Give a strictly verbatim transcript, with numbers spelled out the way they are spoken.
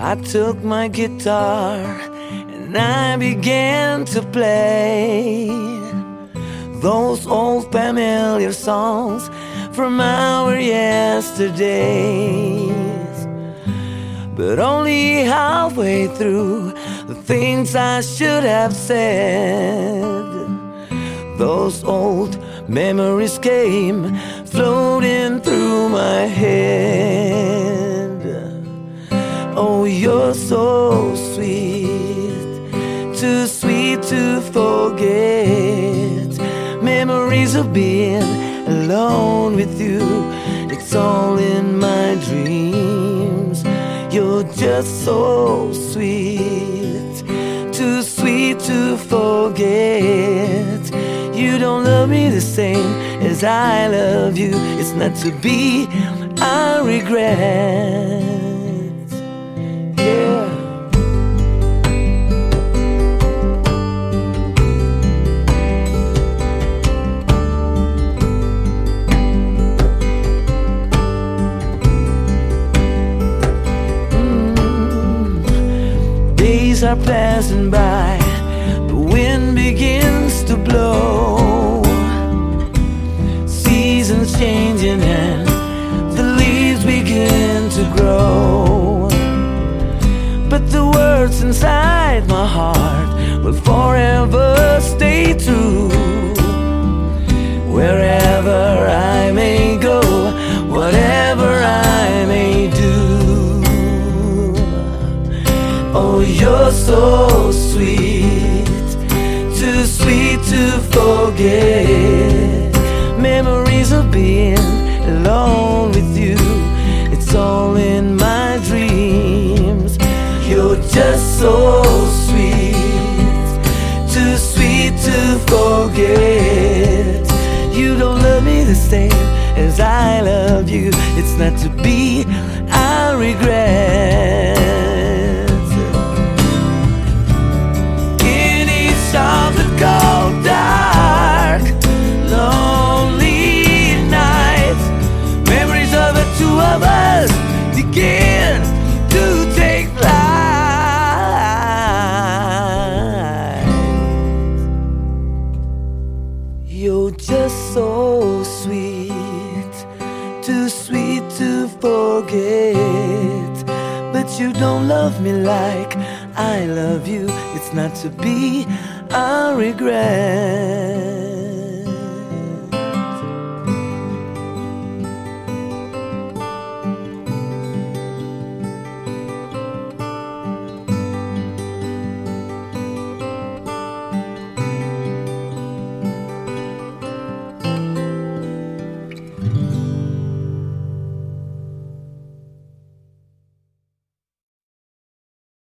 I took my guitar and I began to play those old familiar songs from our yesterdays. But only halfway through the things I should have said, those old memories came floating through my head. Oh, you're so sweet, too sweet to forget. Memories of being alone with you, it's all in my dreams. You're just so sweet, too sweet to forget. You don't love me the same as I love you. It's not to be, I regret. Yeah. Days are passing by, the wind begins to blow, seasons changing and the leaves begin to grow. But the words inside my heart will forever stay true. Wherever I may go, whatever I may do. Oh, you're so sweet, too sweet to forget. Memories of being alone with you, it's all in my dreams. You're just so sweet, too sweet to forget. You don't love me the same as I love you. It's not to be, I regret. Of the cold, dark, lonely nights, memories of the two of us begin to take flight. You're just so sweet, too sweet to forget. But you don't love me like I love you. It's not to be, I regret.